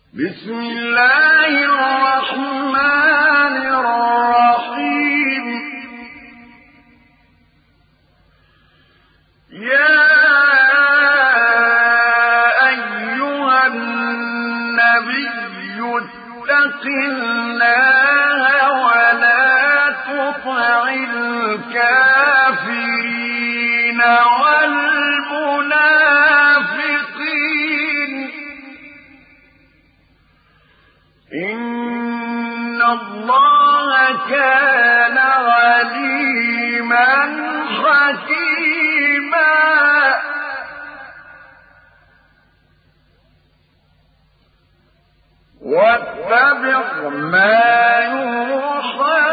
بسم الله الرحمن الرحيم. يا أيها النبي اتق الله ولا تطع الكافرين والمنافقين إن الله كان عليما حكيما. واتبع ما يوحى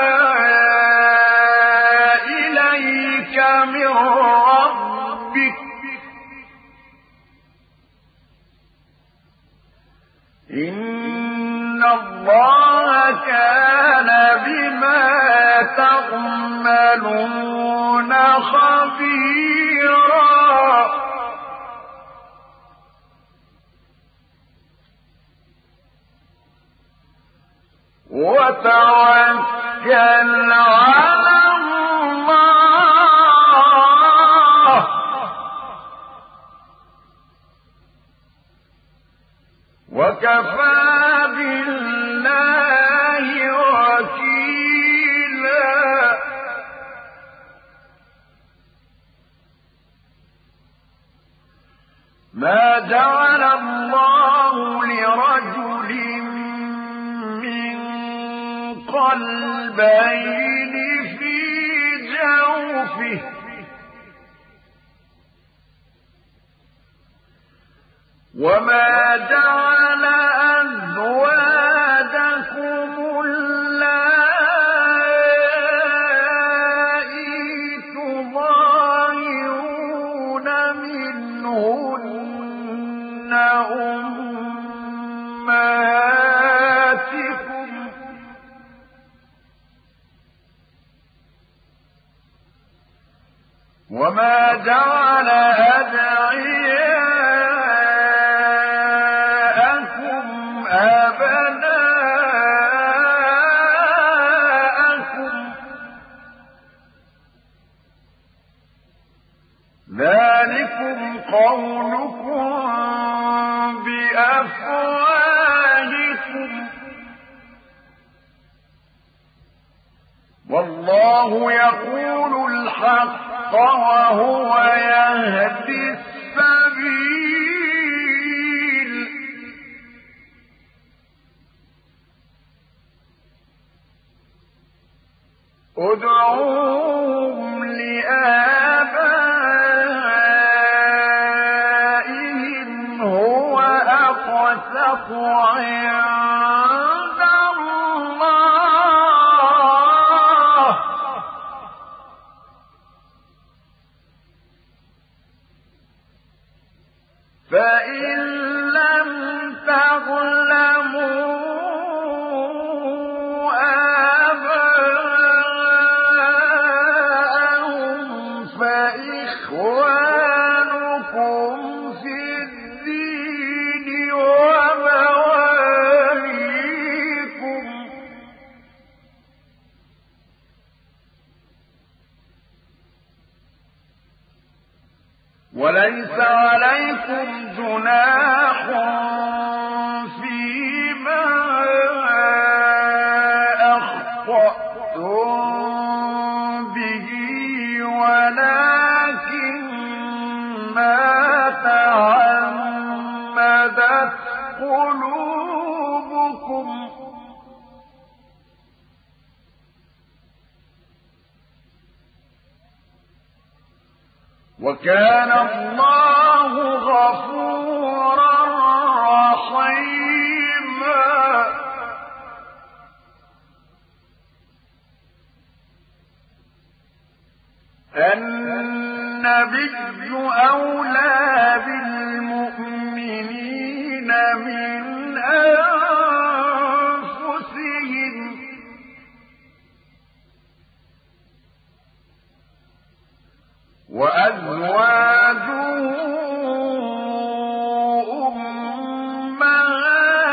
إليك من ربك إن الله كان بما تعملون خبيرا. وتوكل على الله وكفى بالله وكيلا. ما جعل الله لرجل من قلبين في جوفه وما جعل أزواجكم اللائي تظاهرون منهن أمهاتكم وما جعل أدعياءكم أبناءكم ذلكم قولكم بأفواهكم والله يقول الحق وهو يهدي السبيل. ادعوهم لآبائهم هو أقسط عند الله فإن لم تعلموا آباءهم فإخوانكم في الدين ومواليكم وليس عليكم جناح فيما أخطأتم به ولكن ما تعمدت قلوبكم وكان الله غفورا رحيما. النبي أولى بالمؤمنين من أنفسهم وأزواجه أمهاتهم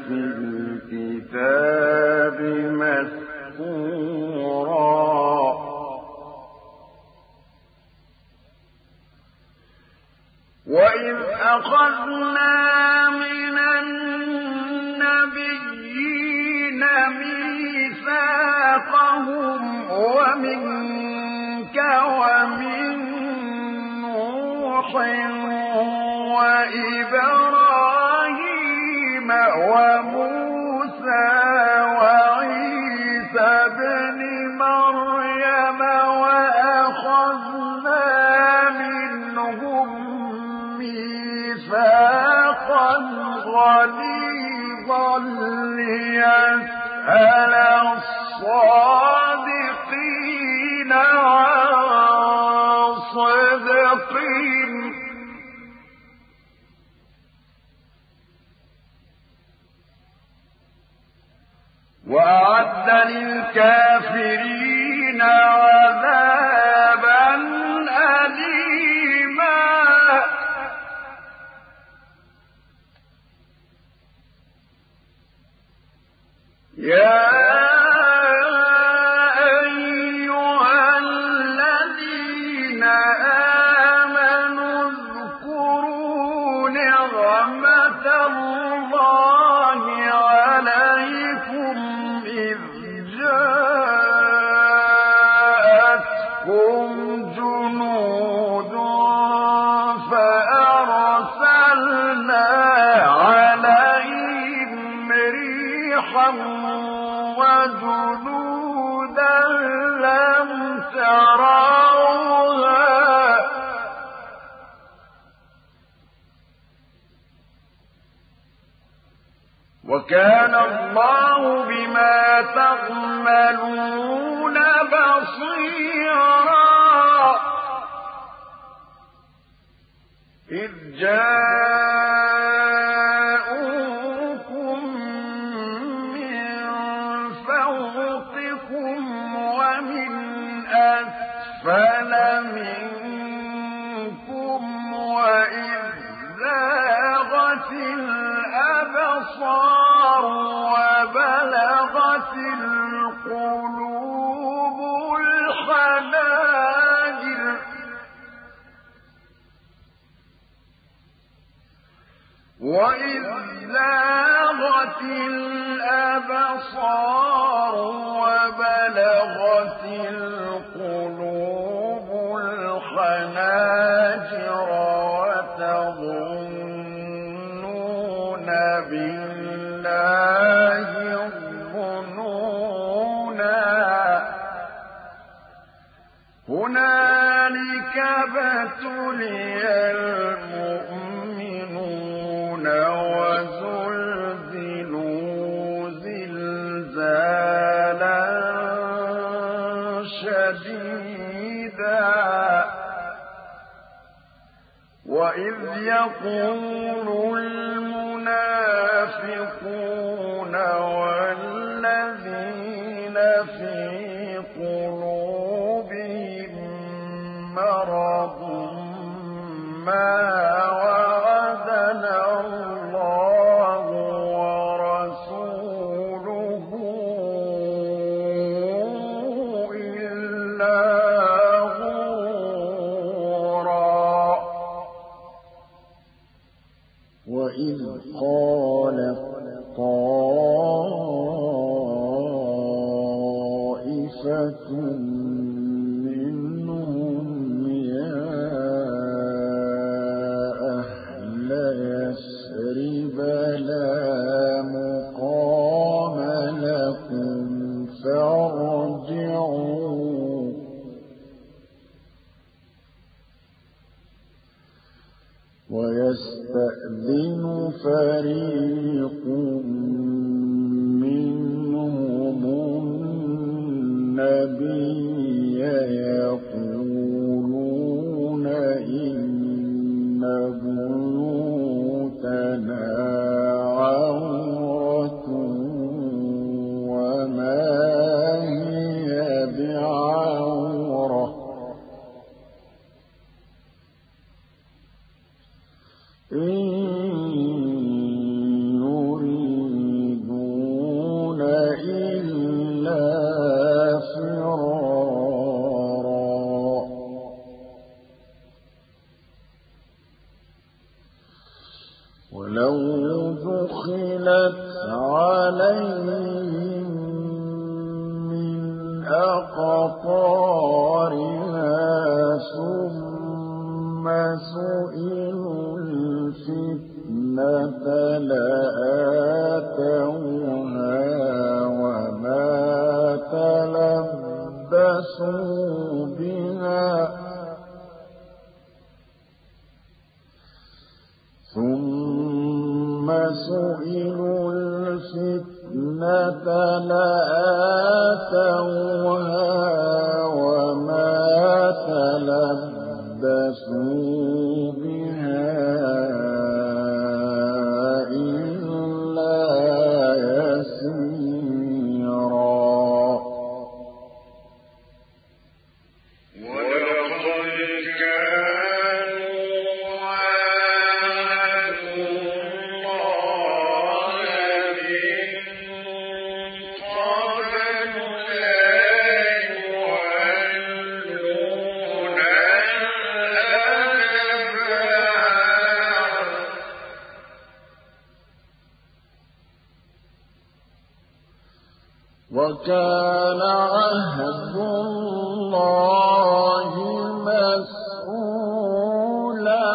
في الكتاب مسطورا. وإذ أخذنا من النبيين ميثاقهم ومنك ومن نوح وإبراهيم وموسى وعيسى ابن مريم وأخذنا منهم ميثاقا غليظا ليسأل الصادقين عن صدقهم وأعد للكافرين عذابا أليما. يا أيها الذين آمنوا اذكروا نعمة الله عليكم إذ جاءتكم جنود فأرسلنا عليهم ريحا وجنودا لم تروها وكان الله بما تعملون بصيرا. إذ جاءوكم من فوقكم ومن أسفل منكم وإذ زاغت الأبصار وبلغت القلوب الحناجر وإذ زاغت الأبصار وبلغت القلوب الحناجر وتظنون بالله الظنونا. هنالك ابتلي المؤمنون وزلزلوا زلزالا شديدا. وإذ يقول المنافقون والذين في قلوبهم مرض ما وعدنا الله ورسوله إلا غرورا. وإذ قالت طائفة منهم يا أهل يثرب لا مقام لكم فارجعوا. ويستأذن فريق منهم النبي يقولون إن بيوتنا عورة دخلت عليهم من أقطارها ثم سئلوا الفتنة لآتوها وما تلبسوا بها ثم سئلوا الفتنة لآتوها وما تلبسوا بها إلا يسيرا وكان عهد الله مسؤولا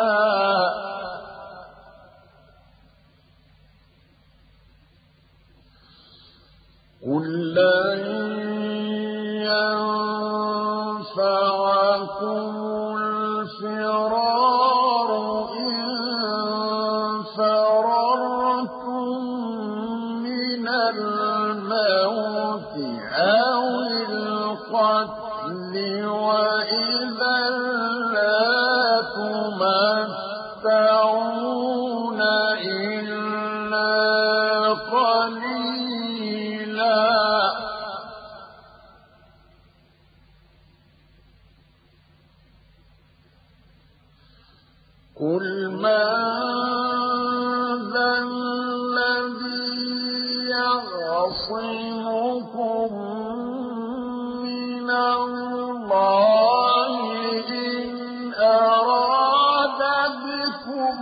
قل لن ينفعكم الفرار إن فررتم من الموت أو القتل وإذا لا تمتعون إلا قليلا قل من ذا الذي يعصمكم من الله إن أراد بكم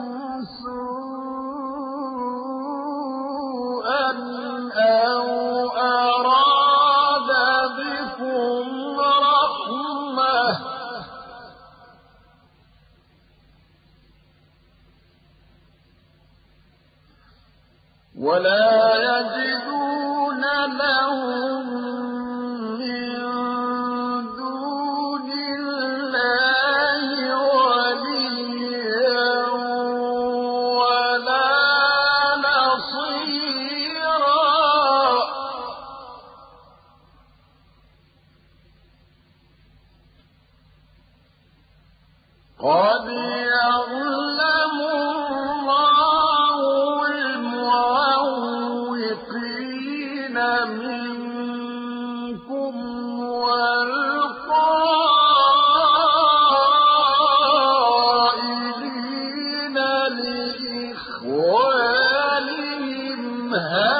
سوءا أو أراد بكم رحمة ولا يجدون لهم من دون الله وليا ولا نصيرا قد يعلم الله المعوقين منكم والقائلين لإخوانهم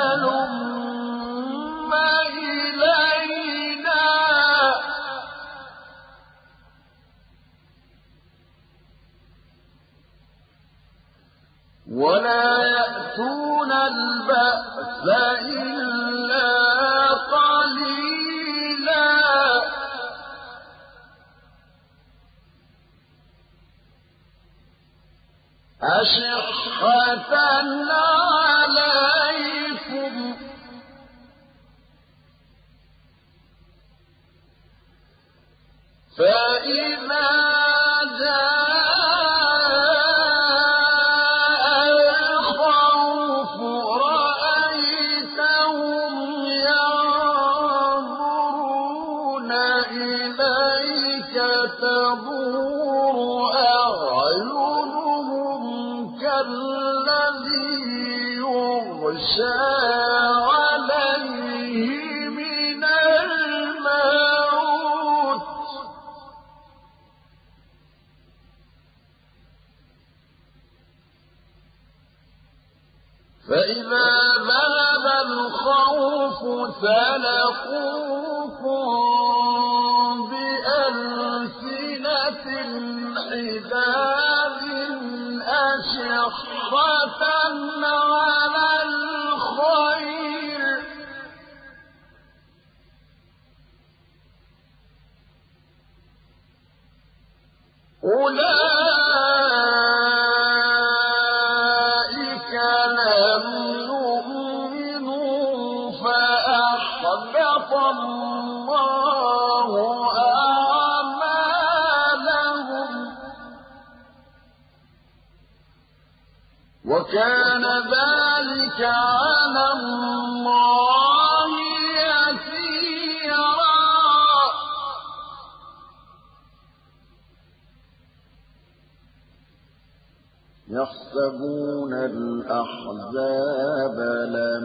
هلم إلينا ولا يأتون البأس إلا قليلا أشحة عليكم فإذا تدور أعينهم كالذي يغشى عليه من الموت فإذا ذهب الخوف سلقوكم بألسنة حداد أشحة على أولئك لم يؤمنوا فأحبط الله أعمالهم وكان ذلك على الله يسيرا يحسبون الأحزاب لم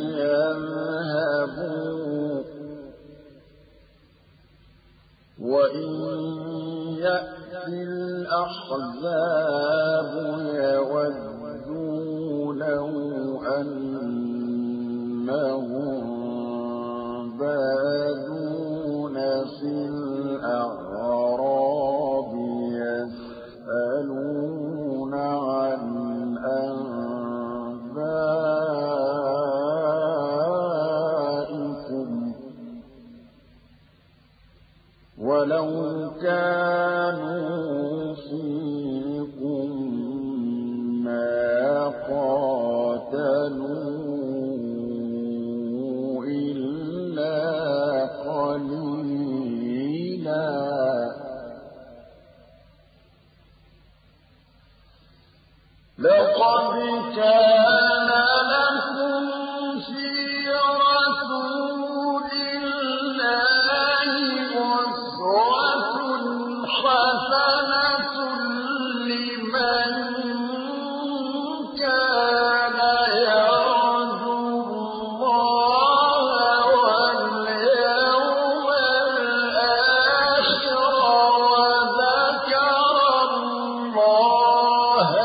يذهبوا وإن يأتي الأحزاب يودوا لو أنهم بادون في الأعراب يسألون عن أنبائكم ولو كانوا فيكم ما قاتلوا إلا قليلا لقد كان لكم في رسول الله أسوة حسنة لمن كان يرجو الله واليوم الآخر وذكر الله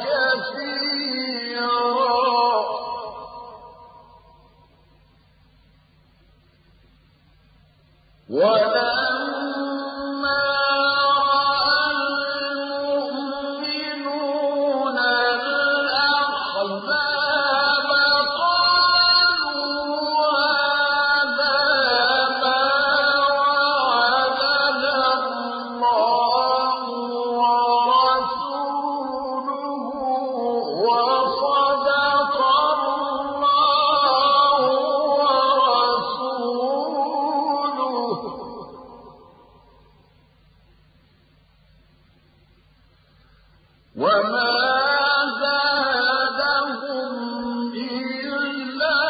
ولما رأى المؤمنون الأحزاب قالوا هذا ما وعدنا الله ورسوله وصدق الله ورسوله وما زادهم إلا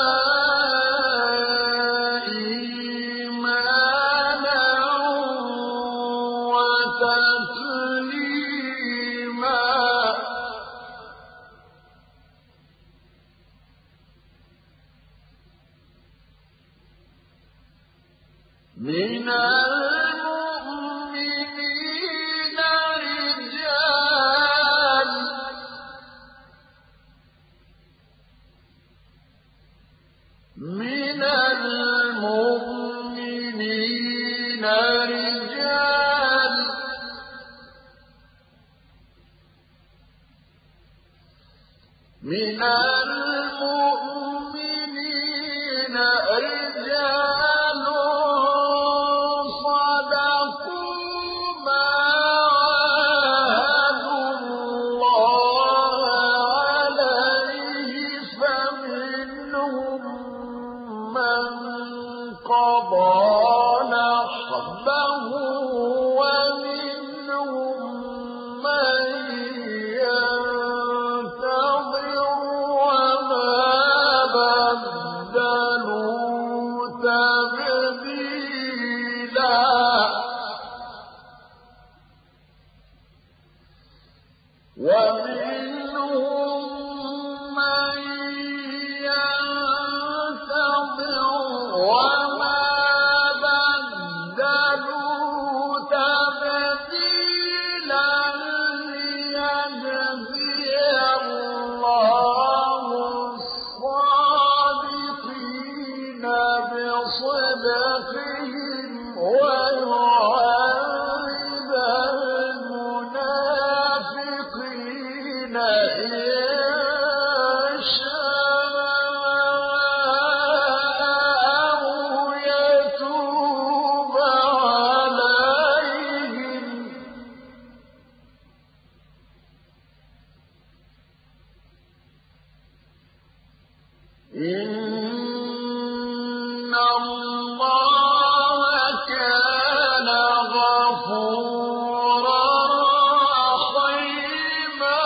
إيمانا وتسليما من المؤمنين رجال من المؤمنين رجال من المؤمنين رجال صدقوا ما عاهدوا الله عليه فمنهم من قضى نحبه ومنهم من ينتظر وما بدلوا تبديلا ومنهم من ينتظر وما بدلوا تبديلا ليجزي الله الصادقين بصدقهم ويعذب المنافقين إن شاء أو يتوب عليهم إن الله كان غفورا رحيما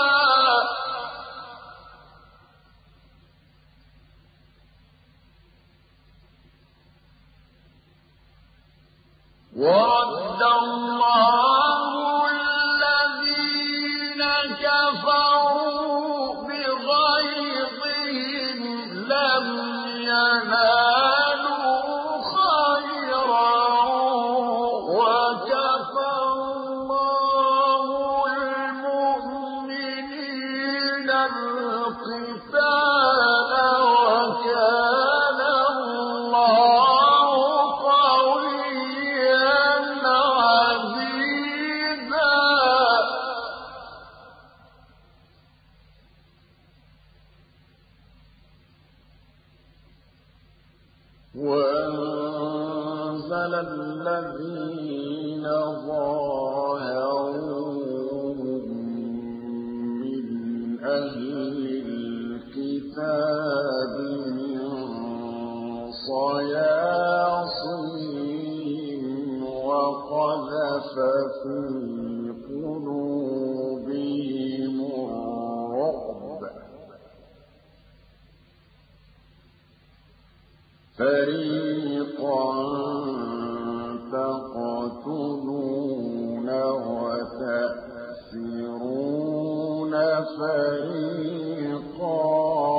ورد الله الذين كفروا بغيظهم لم ينالوا خيرا وكفى الله المؤمنين القتال وكان الله قويا عزيزا وأنزل الذين ظاهروهم من أهل الكتاب من صياصيهم وقذف في قلوبهم الرعب فريقا تقتلون وتأسرون فريقا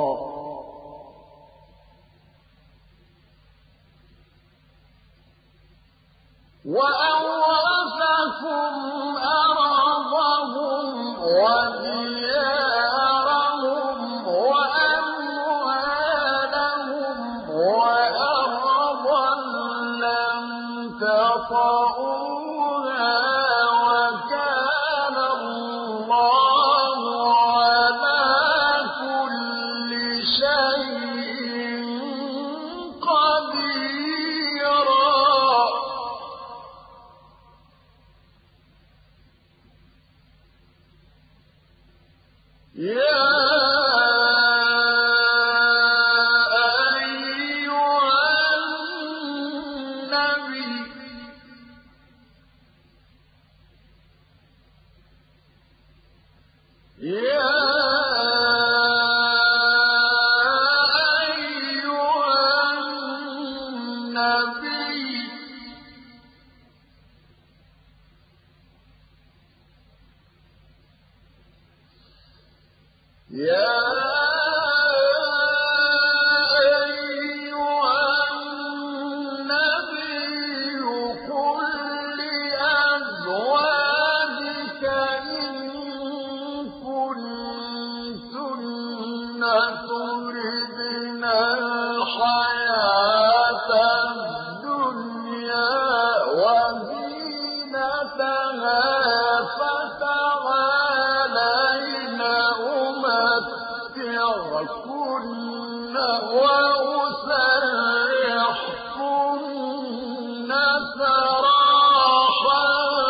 وأورثكم أرضهم وديارهم وأموالهم وأرضا لم تطئوها وكان الله على كل شيء قديرا يا أيها النبي يا أيها النبي يا أيها النبي قل لأزواجك إن كنتن تردن الحياة الدنيا وزينتها فتعالين أمتعكن وأسرحكن سراحا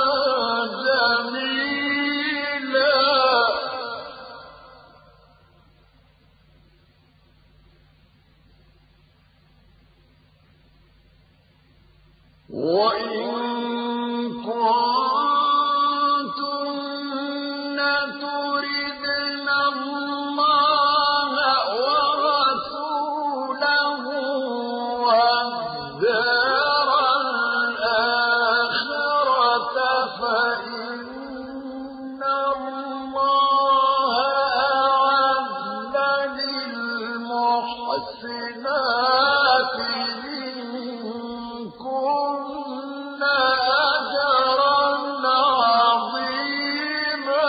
جميلا وإن كنتن تردن الله ورسوله والدار الآخرة فإن الله أعد للمحسنات منكن أجرا عظيما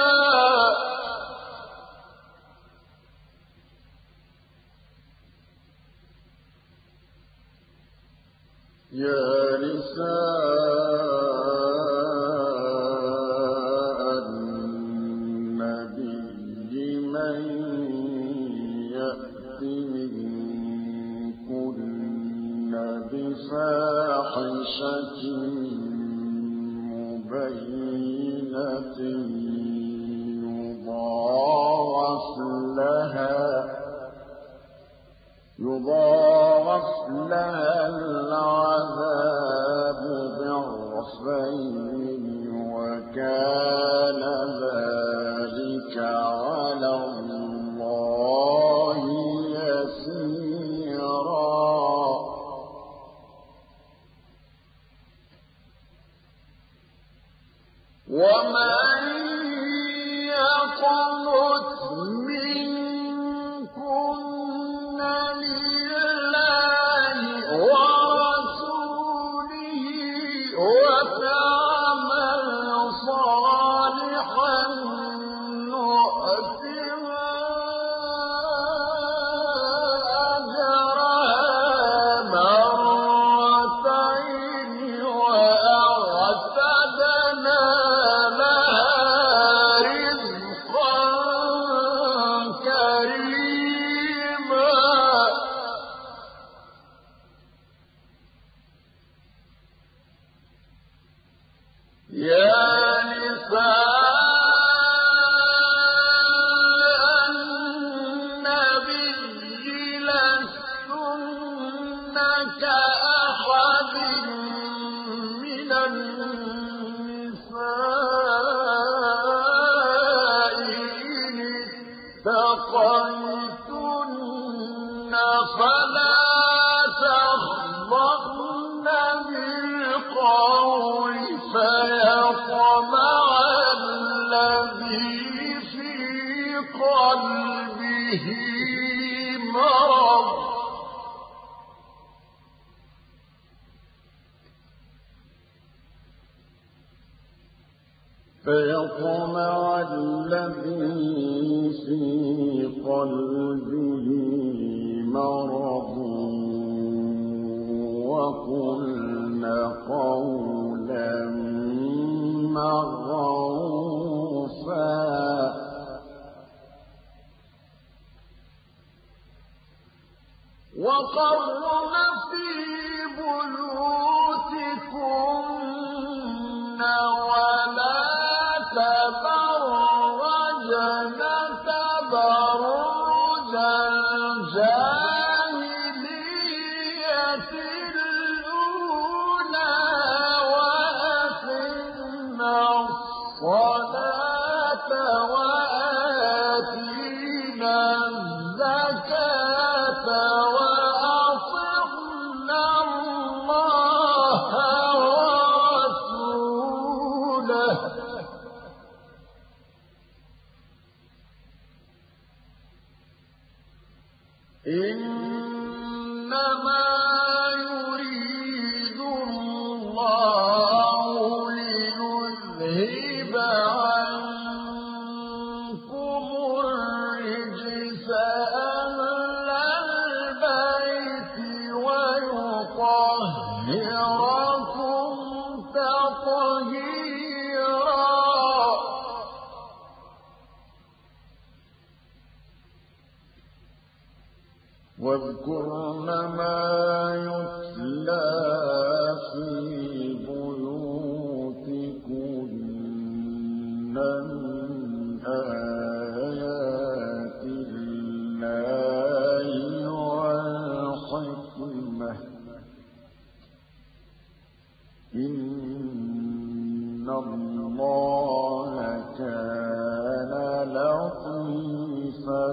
يا نساء النبي من يأت منكن بفاحشة مبينة يضاعف لها العذاب ضعفين وكان ذلك على الله يسيرا ومن يقنت منكن لله ورسوله وتعمل صالحا نؤتها أجرها مرتين وأعتدنا لها رزقا كريما يا نساء النبي لستن كأحد من النساء إن اتقيتن فلا تخضعن بالقول فيطمع الذي في قلبه مرض وقلن قولا معروفا وقرن في بيوتكن ولا تبرجن تبرج الجاهلية الأولى وأقمنا الصلاة وآتينا الزكاة وأطعنا الله ورسوله إنما يريد الله ليذهب عنكم الرجس أهل البيت ويطهركم تطهيرا واذكرن ما يتلى في بيوتكن من آيات الله والحكمة إن الله كان لطيفا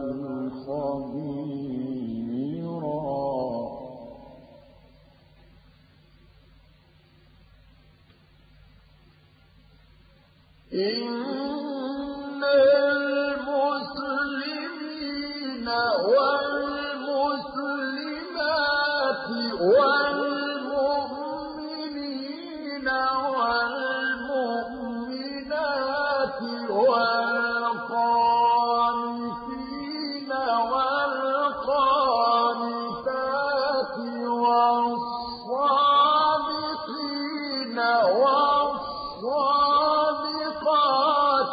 خبيرا إن المسلمين والمسلمات والمؤمنين والمؤمنات والقانتين والقانتات والصادقين والصادقات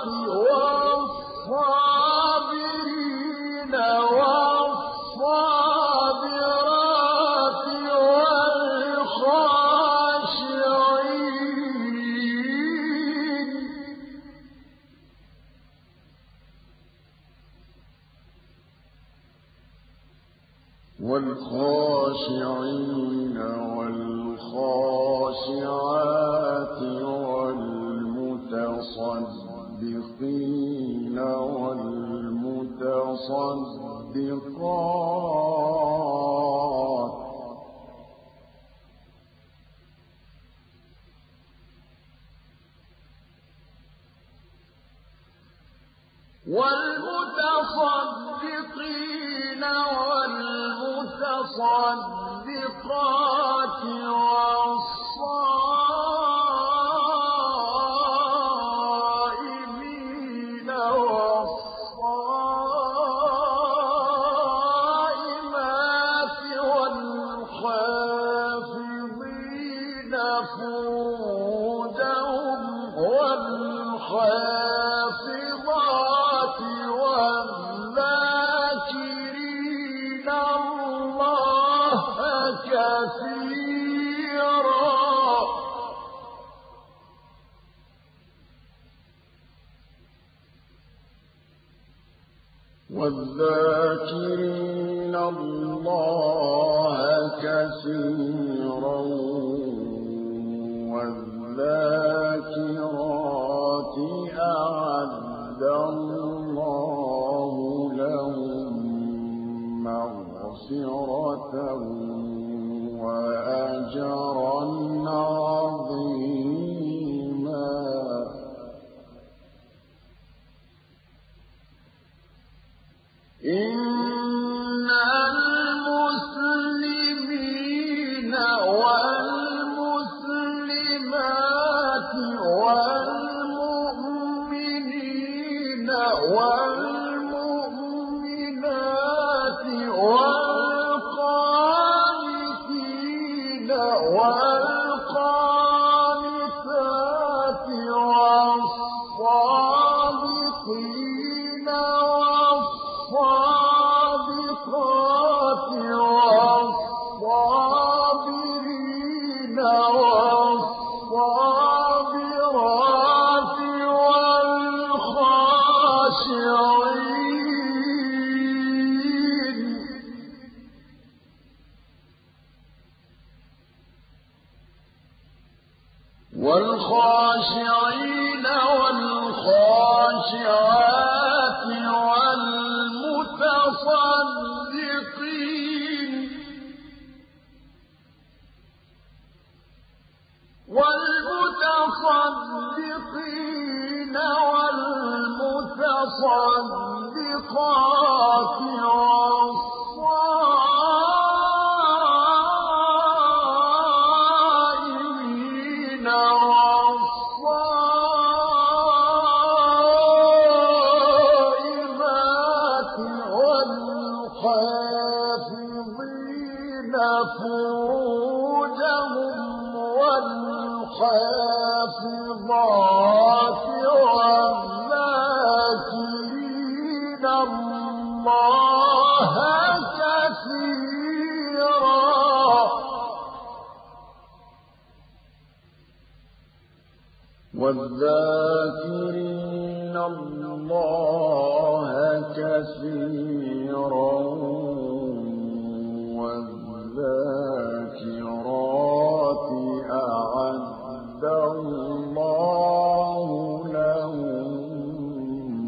والخاشعين والخاشعات والمتصدقين والمتصدقات والمتصدقين والمتصدقات والصائمين والصائمات والحافظين فروجهم والحافظات والذاكرين الله كثيرا والذاكرين الله كثيرا والذاكرات أعد الله لهم مغفرة وأجرا عظيما إن المسلمين والمسلمات والمؤمنين والمؤمنات والقانتين والقانتات والصادقين والصادقات والصابرين والصابرات والخاشعين والخاشعين والخاشعات والمتصدقين والمتصدقين والمتصدقات والصائمين والصائمات والحافظين فروجهم والحافظات والذاكرين الله كثيرا والذاكرين الله كثيرا والذاكرات أعد الله لهم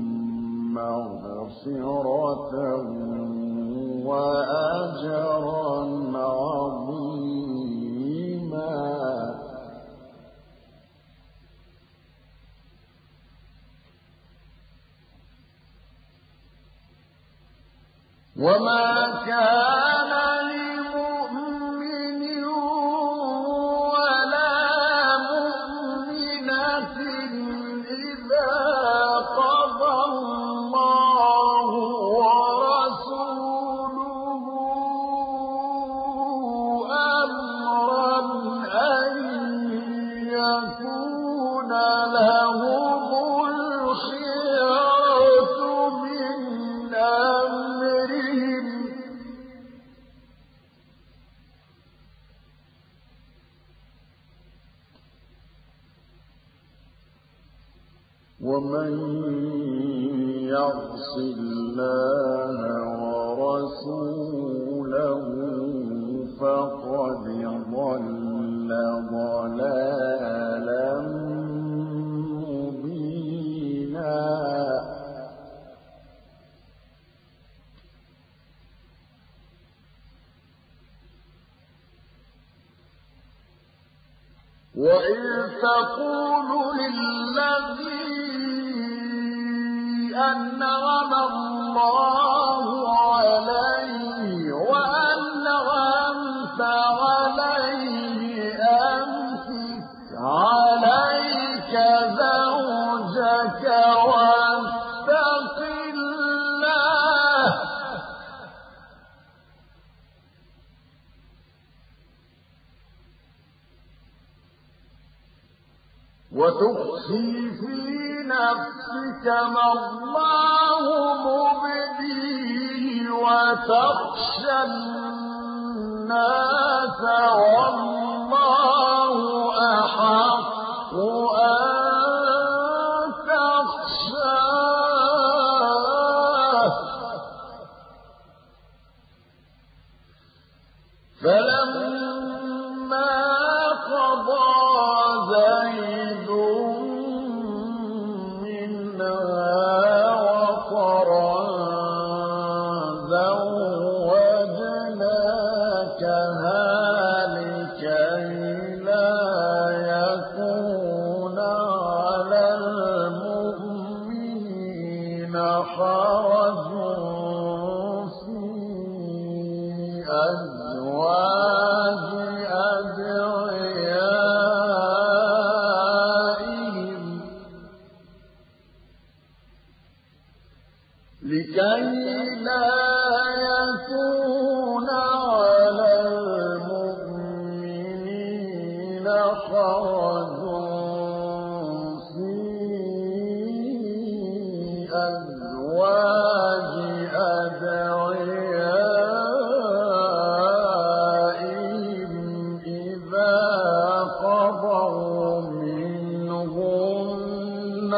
مغفرة وأجرا عظيما وما كان لمؤمن ولا مؤمنة إذا قضى الله ورسوله أمرا أن يكون لهم الخيرة من أمرهم ومن يعص الله ورسوله وإذ تقول للذي أنعم الله عليه وأنعمت عليه أمسك عليك زوجك واتق الله وتخفي في نفسك ما الله مبديه وتخشى الناس والله أحق أن تخشاه فلما قضى زيد منها وطرا زوجناكها لكي لا يكون على المؤمنين حرج في أزواج أدعيائهم لكي لا يكون على المؤمنين حرج في أزواج أدعيائهم إذا قضوا منهن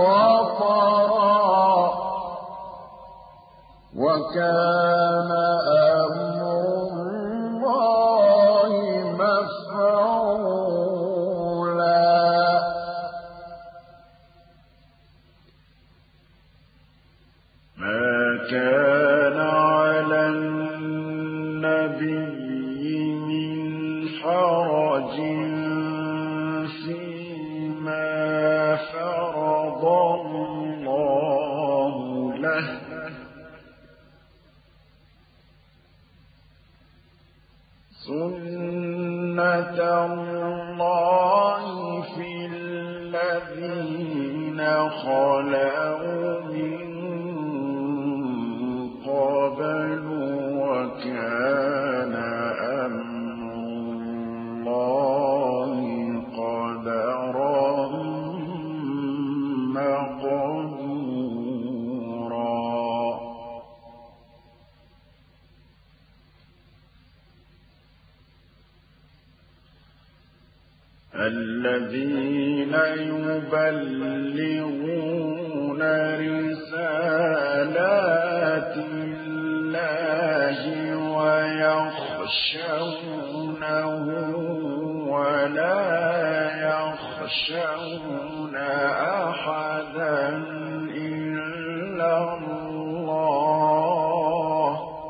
وطرا وكان أمر الله مفعولا ما كان على النبي من حرج فيما فرض الله له سنة الله في الذين خلوا من قبل وكان أمر الله قدرا مقدورا الذين يبلغون رسالات الله ويخشونه ولا يخشون أحدا إلا الله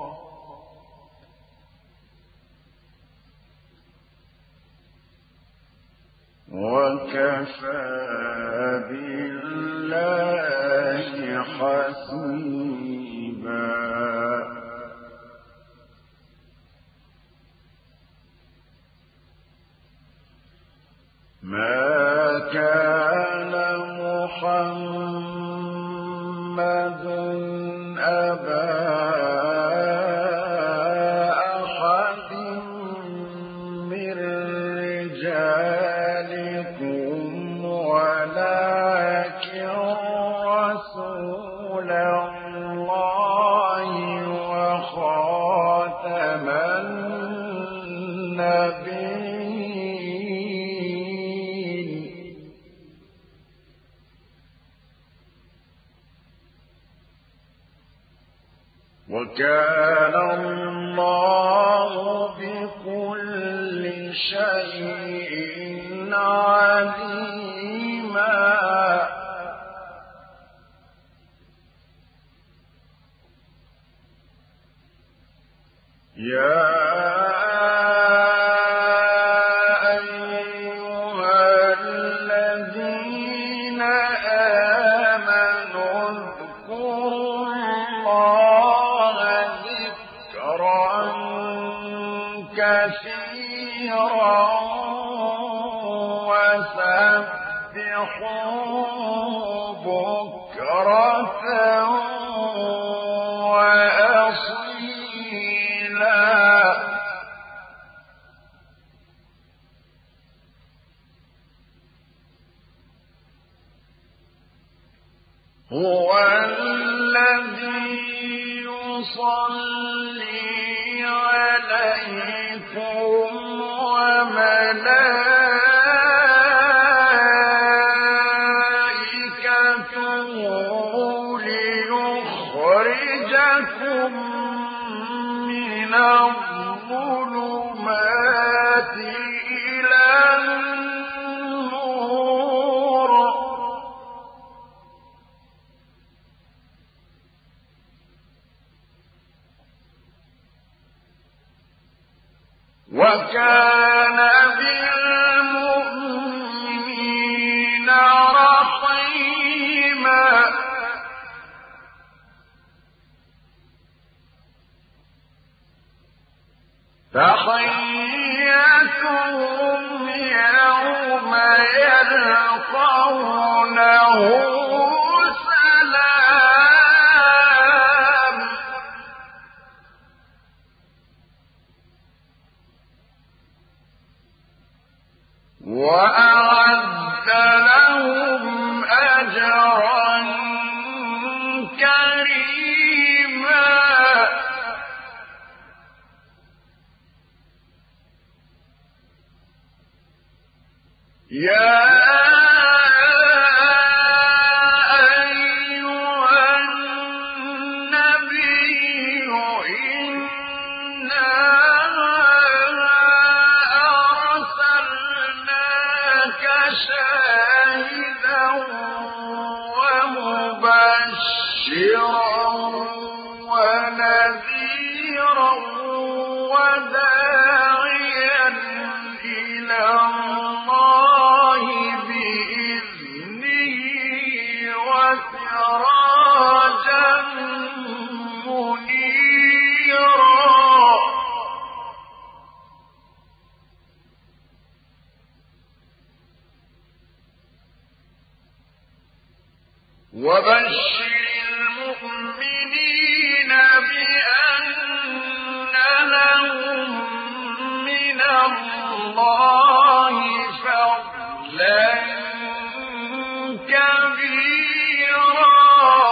وكفى بالله حسيبا ما كان محمد أبا أحد من رجالكم ولكن رسول الله وخاتم النبيين وكان الله بكل شيء عليما يا أيها كثيرا وسبحوا بكرة وأصيلا هو الذي يصلي عليكم وملائكته ليخرجكم من الظلمات إلى النور وكان بالمؤمنين رحيما تحيتهم يوم يلقونه سلام وأعد لهم أجرا كريما يا أيها النبي إنا أرسلناك شاهدا ومبشرا ونذيرا وداعيا إلى الله بإذنه وسراجا منيرا وبشر المؤمنين بأن لهم من الله فضلا كبيرا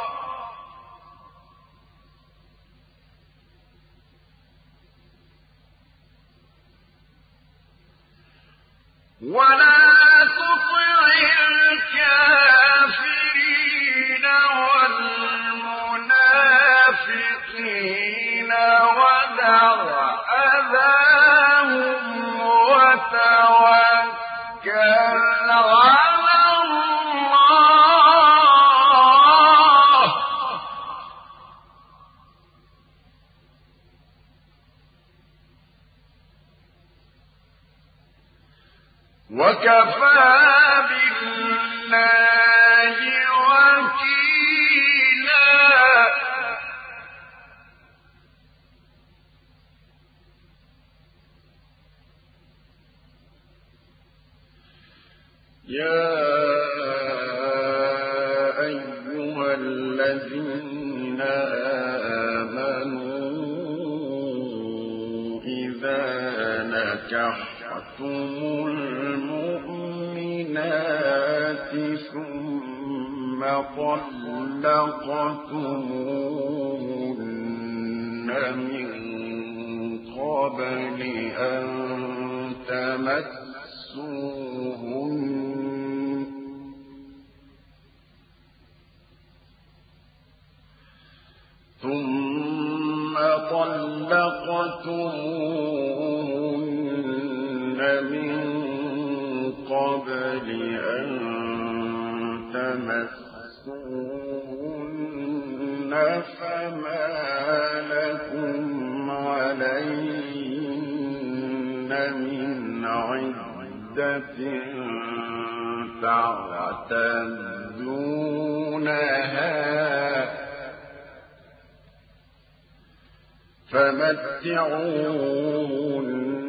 ولا تطع الكافرين والمنافقين ودع أذاهم وتوكل على الله وكفى بالله وكيلا يا أيها الذين آمنوا إذا نكحتم المؤمنات ثم طلقتموهن من قبل أن تمسوهن من قبل أن تمسوهن فما لكم عليهن من عدة تعتدونها فمتعوهن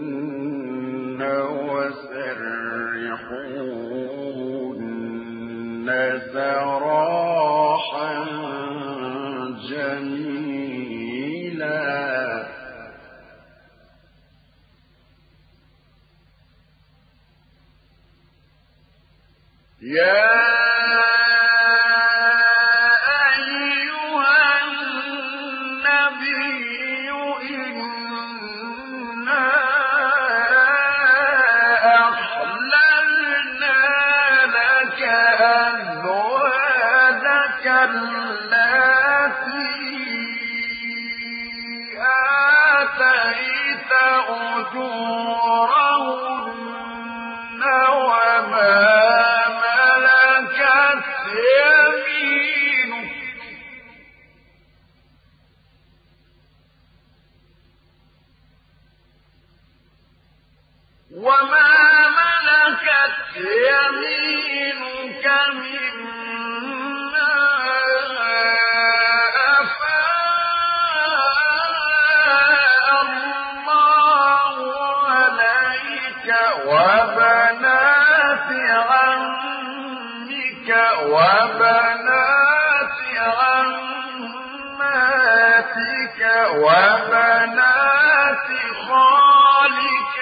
سراحا جميلا يا يمينك مما أفاء الله عليك وبنات عمك وبنات عماتك وبنات خالك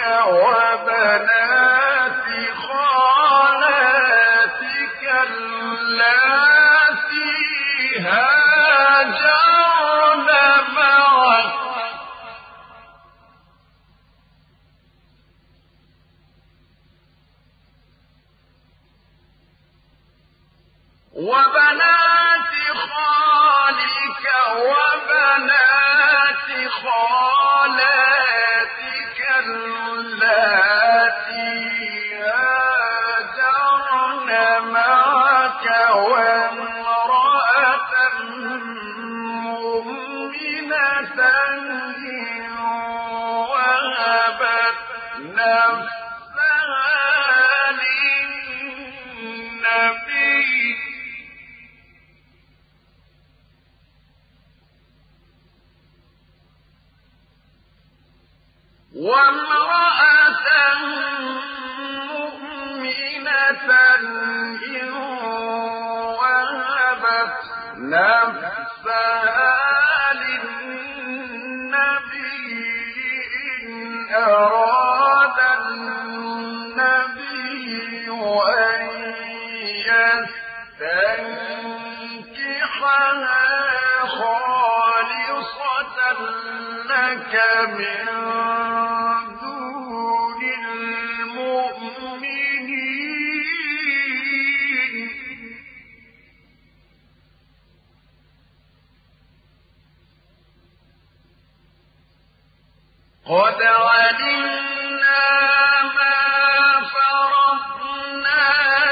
وبنات خالاتك اللاتي هاجرن معك وبنات خالك وبنات خالاتك اللاتي هاجرن معك وامرأة مؤمنة إن وهبت نفسها للنبي وامرأة مؤمنة إن وهبت نفسها للنبي إن أراد النبي أن يستنكحها خالصة لك من دون المؤمنين قد علمنا ما فرضنا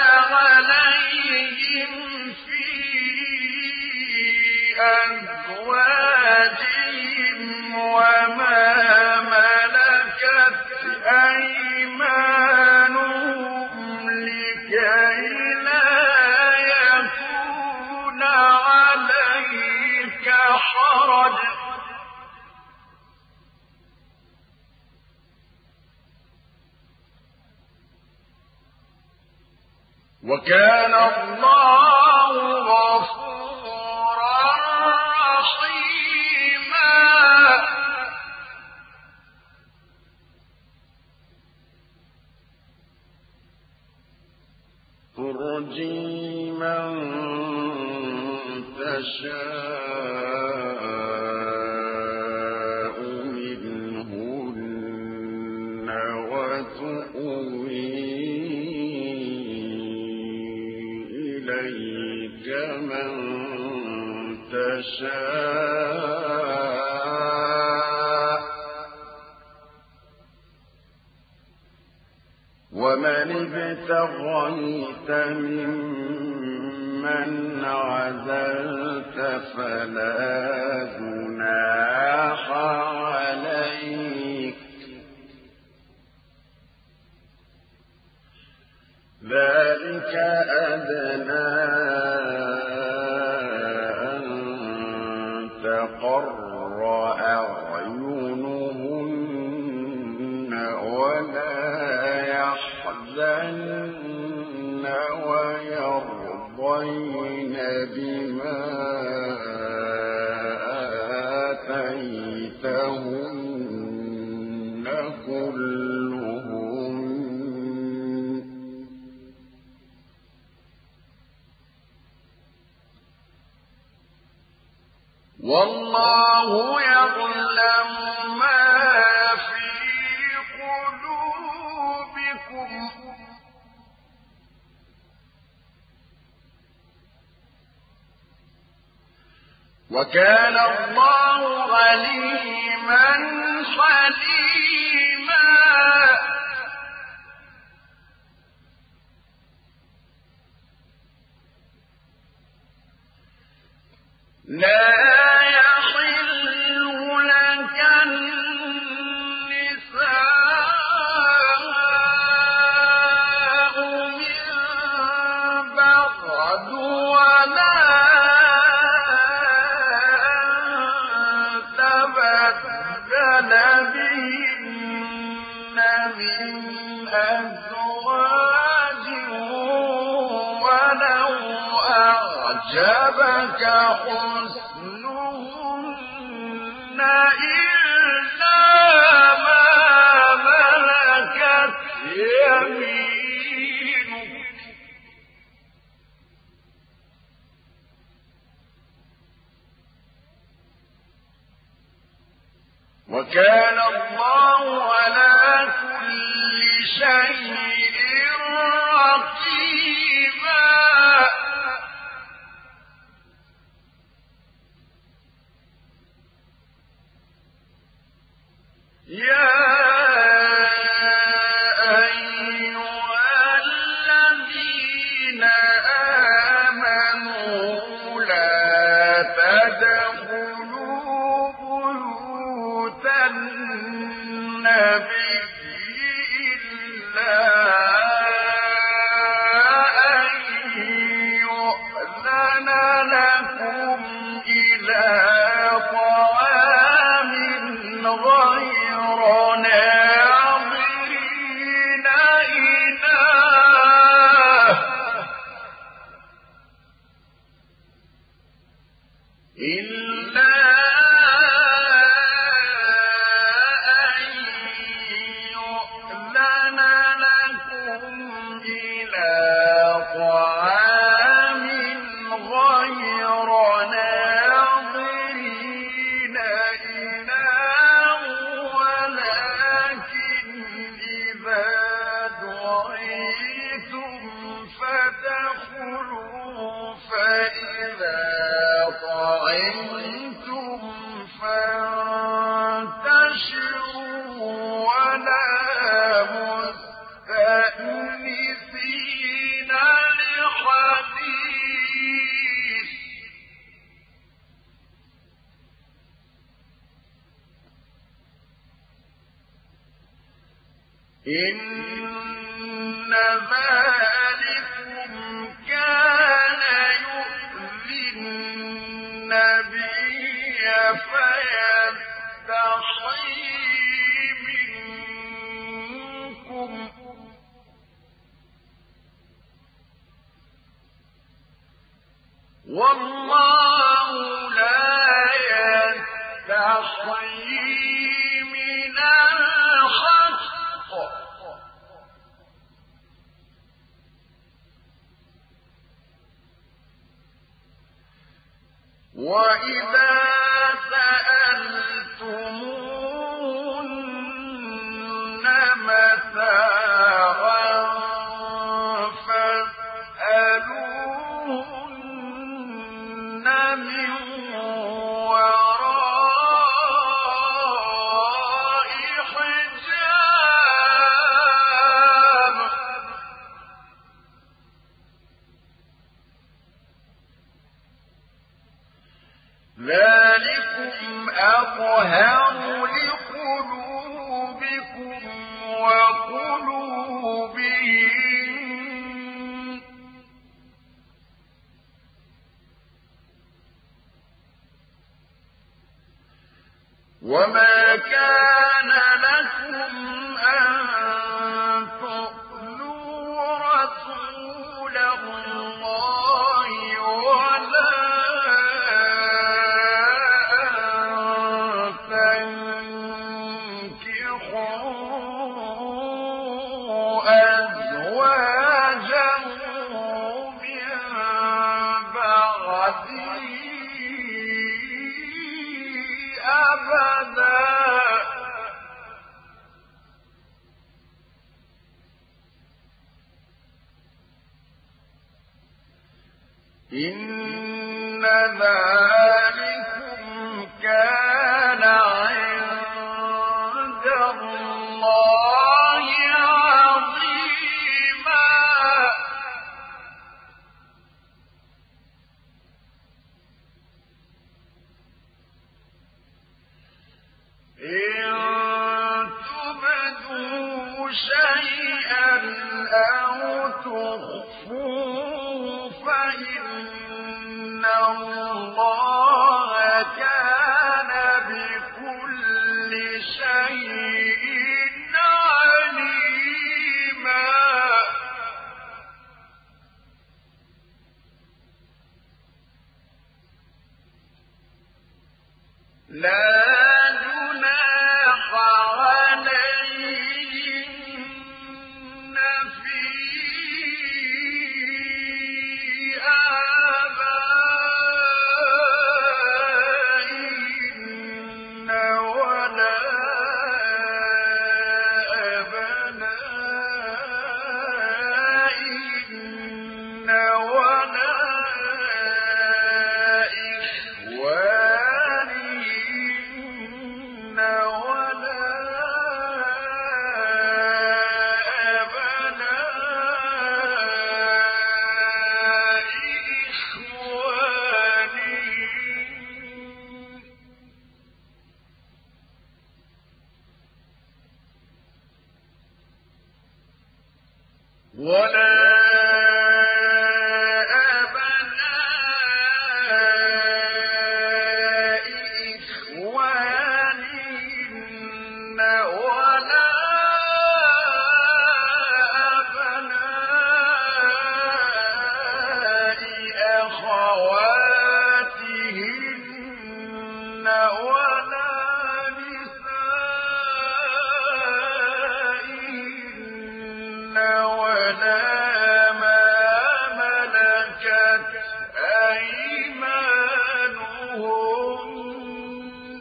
عليهم في أزواجهم وما ملكت أيمانهم لكي لا يكون عليك حرج وكان الله غفورا رحيما ترجي من تشاء منهن وتؤوي إليك من تشاء ومن ابتغيت ممن عزلت فلا جناح عليك ذلك أدنى أن تقر أعينهن ولا يحزن ويرضين كلهن والله يعلم ما في قلوبكم وكان الله عليما حليما لا أعجبك حسنهن إلا ما ملكت يمينك وكان الله على كل شيء رقيبا يا أيها الذين آمنوا لا تدخلوا بيوت النبي إلا أن يؤذن لكم إلى طعام غير ناظرين إناه إلا أن يؤذن لكم إلى طعام غير ناظرين إناه ولكن إذا دعيتم فادخلوا فإذا طعمتم فانتشروا ولا مستأنسين لحديث إن ذلكم كان يؤذي النبي فيستحيي منكم والله لا يستحيي من الحق وإذا سألتموهن متاعا فاسألوهن من وراء حجاب ذلكم أطهر لقلوبكم وقلوبهم وما كان لكم أن تؤذوا رسول الله ولا أن تنكحوا إن ذلكم كان عند الله عظيما إن تبدوا شيئا أو تخفوه فإن الله كان بكل شيء عليما لا جناح عليهن في آبائهن ولا أبنائهن ولا إخوانهن ولا أبناء إخوانهن ولا أبناء إخوانهن ولا أبناء أخواتهن ولا نسائهن ولا ما ملكت أيمانهن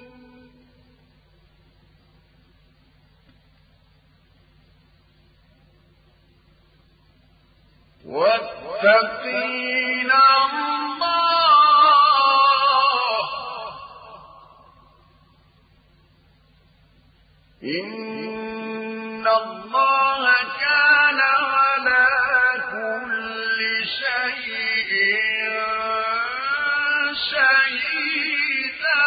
واتقين الله إن الله كان على كل شيء شهيدا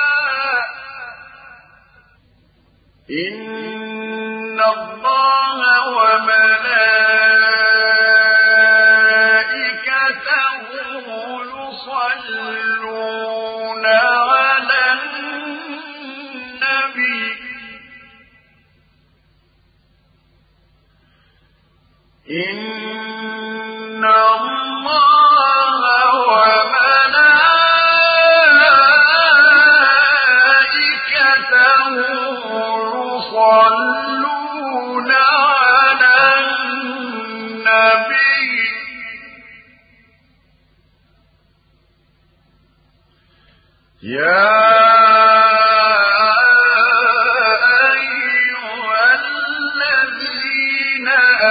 إن الله وملائكته يصلون على النبي إن الله وملائكته يصلون على النبي يا أيها الذين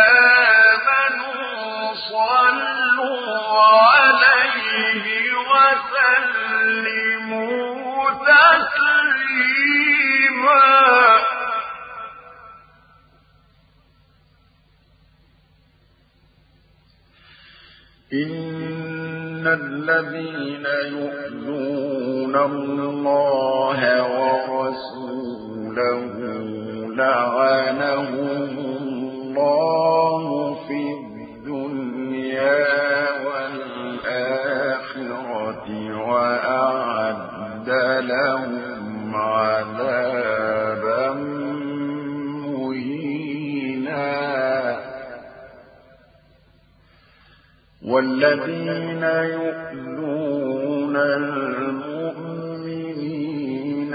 آمنوا صلوا عليه وسلموا تسليما إن الذين يؤذون الله ورسوله لعنهم الله في الدنيا والآخرة وأعد لهم عذابا مهينا والذين يؤذون المؤمنين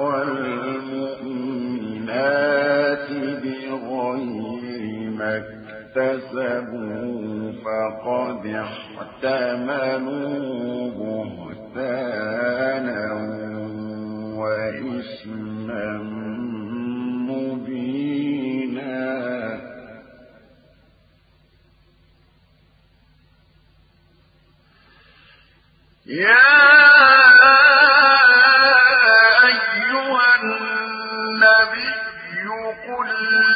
والمؤمنات بغير ما اكتسبوا فقد احتملوا بهتانا وإثما مبينا يا أيها النبي قل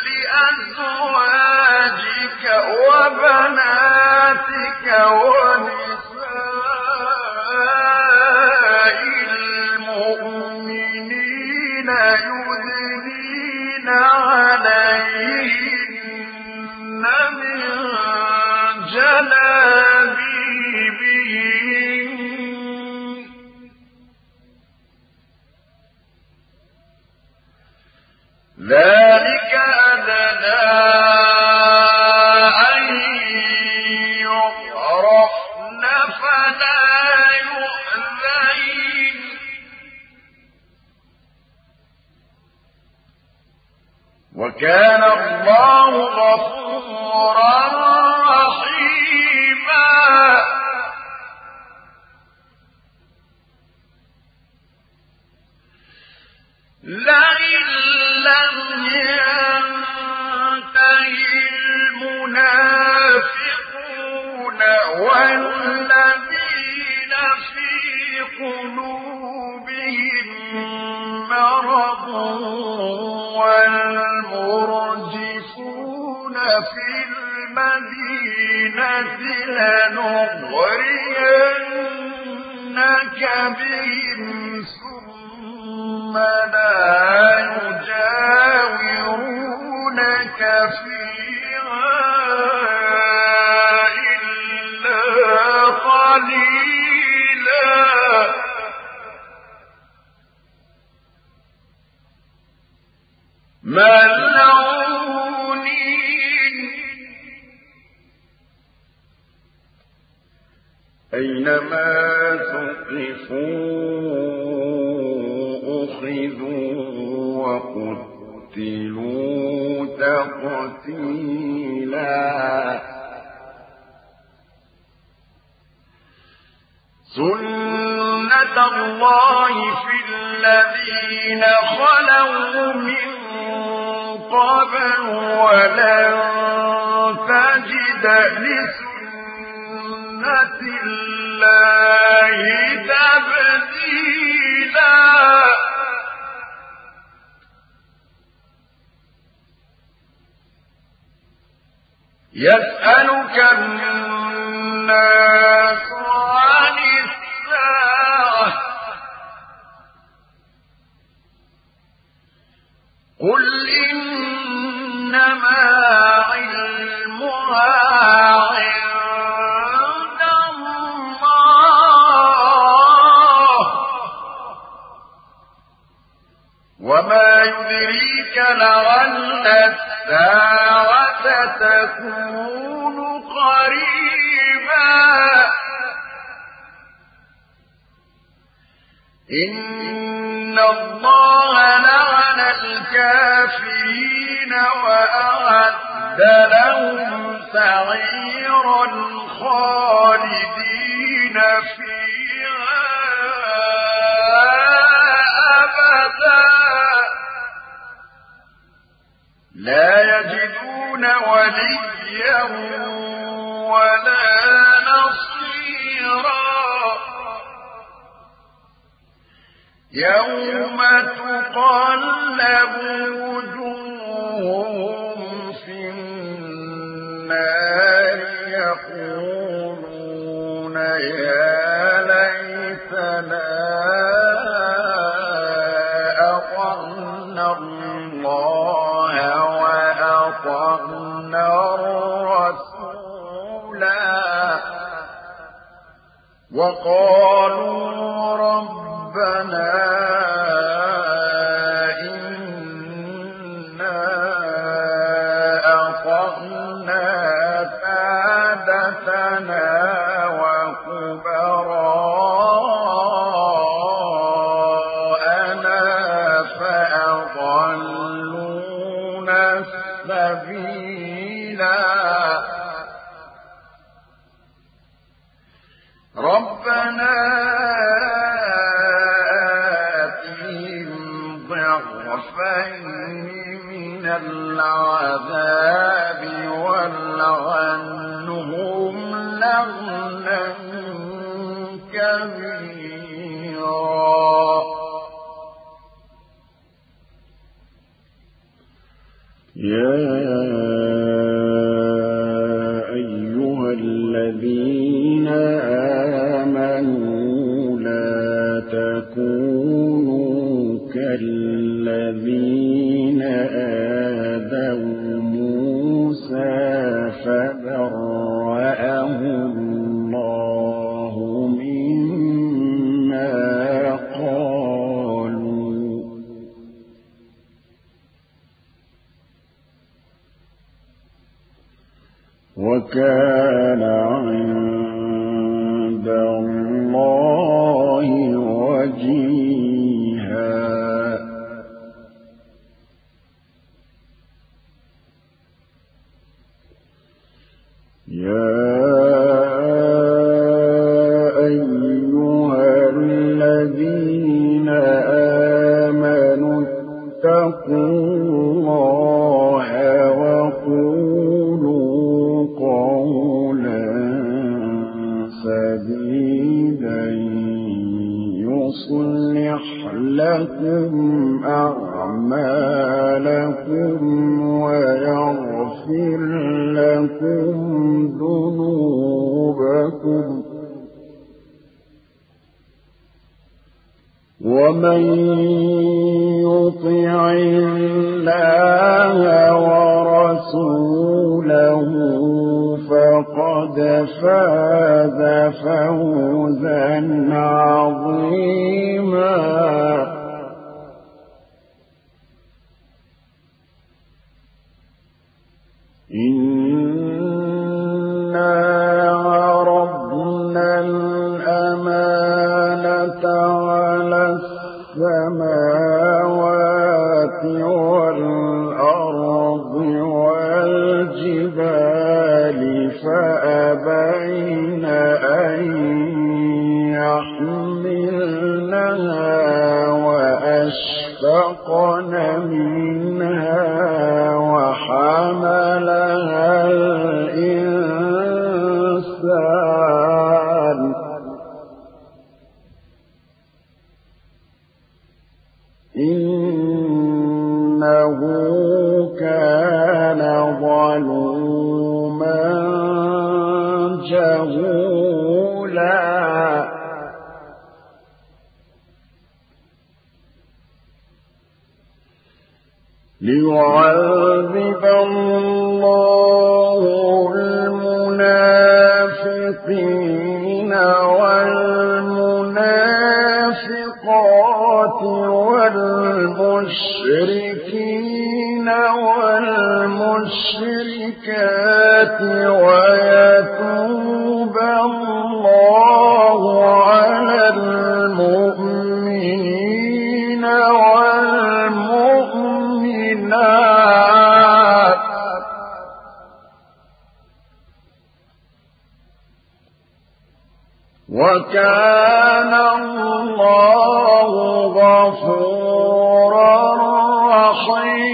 لأزواجك وبناتك ونساء المؤمنين يدنين عليهن من جلابيبهن ذلك أدنى أن يعرفن فلا يؤذين وكان الله غفورا رحيما لئن لم ينتهي المنافقون والذين في قلوبهم مرض والمرجفون في المدينة لنغرينك بهم ثم لا يجاورونك فيها إلا قليلا ملعونين أينما ثقفوا أخذوا وقتلوا تقتيلا سنة الله في الذين خلوا من قبل ولن تجد لسنة الله تبديلا يسألك الناس عن الساعة قل إنما علمها عند الله وما يدريك لعل الساعة تكون قريبا إن الله لعن الكافرين وأعد لهم سعيرا خالدين فيها أبدا لا يجدون وليا ولا نصيرا يوم تقلب وجوههم في النار يقولون يا ليتنا أطعنا الله وأطعنا الرسولا وقالوا ربنا إنا أطعنا سادتنا وكبراءنا فأضلونا السبيلا ربنا من العذاب والعنهم لعنا كبيرا وكان عند الله وجيها. يا أيها الذين آمنوا اتقوا الله وقولوا قولا سديدا يصلح لكم أعمالكم ويغفر لكم ذنوبكم ومن يطع الله ورسوله فقد فاز فوزا عظيما. إنا عرضنا الأمانة على السماوات والأرض والجبال فأبين أن يحملنها وأشفقن منها وحملها الإنسان إنه كان ظلوما جهولا. ليعذب الله المنافقين والمنافقات والمشركين والمشركات ويتوب الله على المؤمنين والمؤمنات وكان الله غفورا رحيما.